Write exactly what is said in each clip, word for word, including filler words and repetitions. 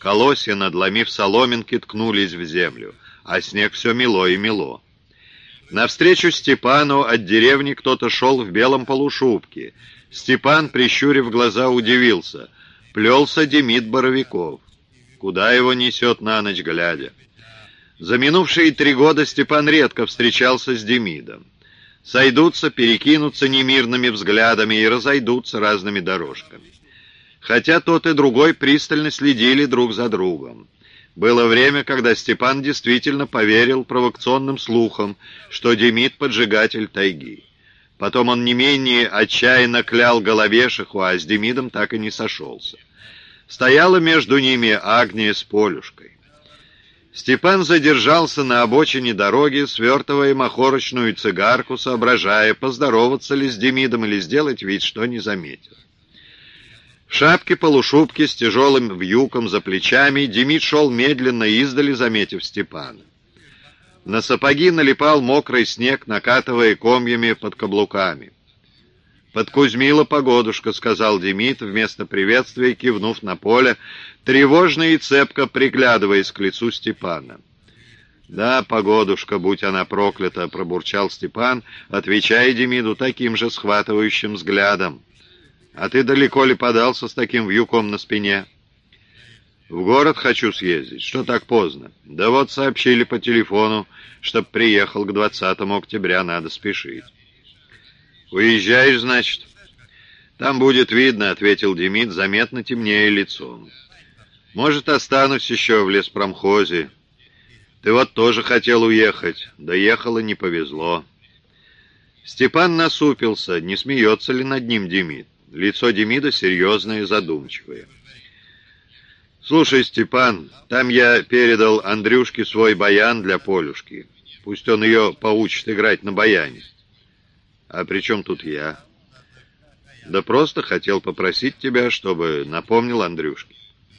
Колосья, надломив соломинки, ткнулись в землю, а снег все мело и мело. Навстречу Степану от деревни кто-то шел в белом полушубке. Степан, прищурив глаза, удивился. Плелся Демид Боровиков. Куда его несет на ночь глядя? За минувшие три года Степан редко встречался с Демидом. Сойдутся, перекинутся немирными взглядами и разойдутся разными дорожками. Хотя тот и другой пристально следили друг за другом. Было время, когда Степан действительно поверил провокационным слухам, что Демид — поджигатель тайги. Потом он не менее отчаянно клял Головешиху, а с Демидом так и не сошелся. Стояла между ними Агния с Полюшкой. Степан задержался на обочине дороги, свертывая махорочную цигарку, соображая, поздороваться ли с Демидом или сделать вид, что не заметил. В шапке-полушубке с тяжелым вьюком за плечами Демид шел медленно издали, заметив Степана. На сапоги налипал мокрый снег, накатывая комьями под каблуками. «Подкузмила погодушка», — сказал Демид, вместо приветствия кивнув на поле, тревожно и цепко приглядываясь к лицу Степана. «Да, погодушка, будь она проклята», — пробурчал Степан, отвечая Демиду таким же схватывающим взглядом. «А ты далеко ли подался с таким вьюком на спине?» «В город хочу съездить. Что так поздно?» «Да вот сообщили по телефону, чтоб приехал к двадцатому октября, надо спешить». «Уезжаешь, значит?» «Там будет видно», — ответил Демид, заметно темнее лицом. «Может, останусь еще в леспромхозе. Ты вот тоже хотел уехать. Доехал и не повезло». Степан насупился, не смеется ли над ним Демид. Лицо Демида серьезное и задумчивое. «Слушай, Степан, там я передал Андрюшке свой баян для Полюшки. Пусть он ее поучит играть на баяне». «А при чем тут я?» «Да просто хотел попросить тебя, чтобы напомнил Андрюшке».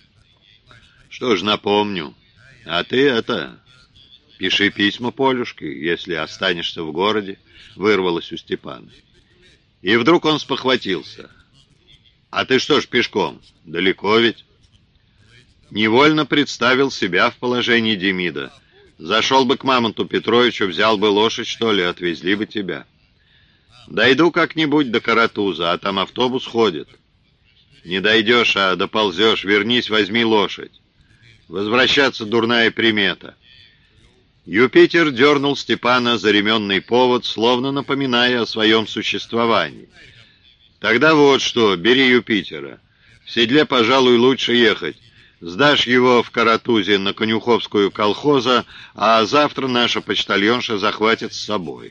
«Что ж, напомню. А ты это... пиши письма Полюшке, если останешься в городе», — вырвалось у Степана. И вдруг он спохватился. «А ты что ж пешком? Далеко ведь?» Невольно представил себя в положении Демида. «Зашел бы к Мамонту Петровичу, взял бы лошадь, что ли, отвезли бы тебя». «Дойду как-нибудь до Каратуза, а там автобус ходит». «Не дойдешь, а доползешь, вернись, возьми лошадь. Возвращаться дурная примета». Юпитер дернул Степана за ременный повод, словно напоминая о своем существовании. «Тогда вот что, бери Юпитера. В седле, пожалуй, лучше ехать. Сдашь его в Каратузе на Конюховскую колхоза, а завтра наша почтальонша захватит с собой».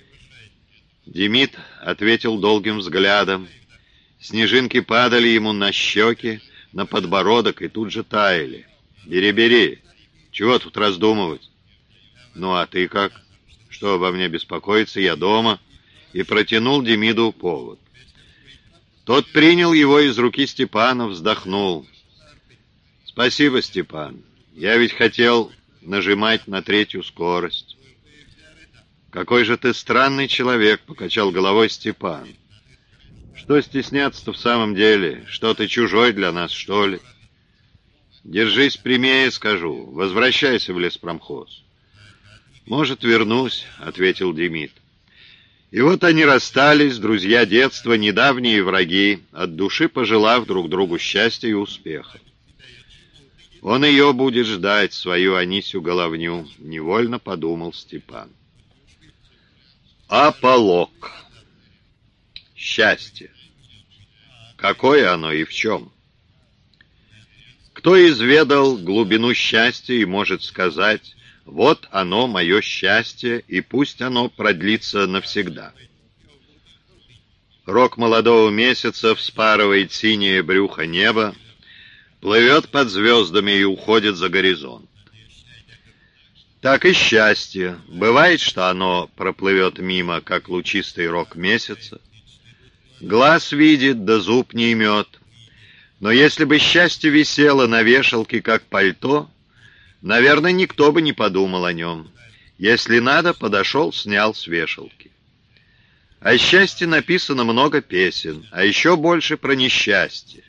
Демид ответил долгим взглядом. Снежинки падали ему на щеки, на подбородок и тут же таяли. «Бери, бери. Чего тут раздумывать?» «Ну, а ты как? Что обо мне беспокоиться? Я дома». И протянул Демиду повод. Тот принял его из руки Степана, вздохнул. «Спасибо, Степан. Я ведь хотел нажимать на третью скорость». «Какой же ты странный человек», — покачал головой Степан. «Что стесняться-то в самом деле? Что ты чужой для нас, что ли?» «Держись прямее, скажу. Возвращайся в леспромхоз». «Может, вернусь», — ответил Демид. И вот они расстались, друзья детства, недавние враги, от души пожелав друг другу счастья и успеха. Он ее будет ждать, свою Анисю Головню, невольно подумал Степан. Аполлок. Счастье. Какое оно и в чем? Кто изведал глубину счастья и может сказать: вот оно, мое счастье, и пусть оно продлится навсегда. Рок молодого месяца вспарывает синее брюхо неба, плывет под звездами и уходит за горизонт. Так и счастье. Бывает, что оно проплывет мимо, как лучистый рок месяца. Глаз видит, да зуб не имет. Но если бы счастье висело на вешалке, как пальто, наверное, никто бы не подумал о нем. Если надо, подошел, снял с вешалки. О счастье написано много песен, а еще больше про несчастье.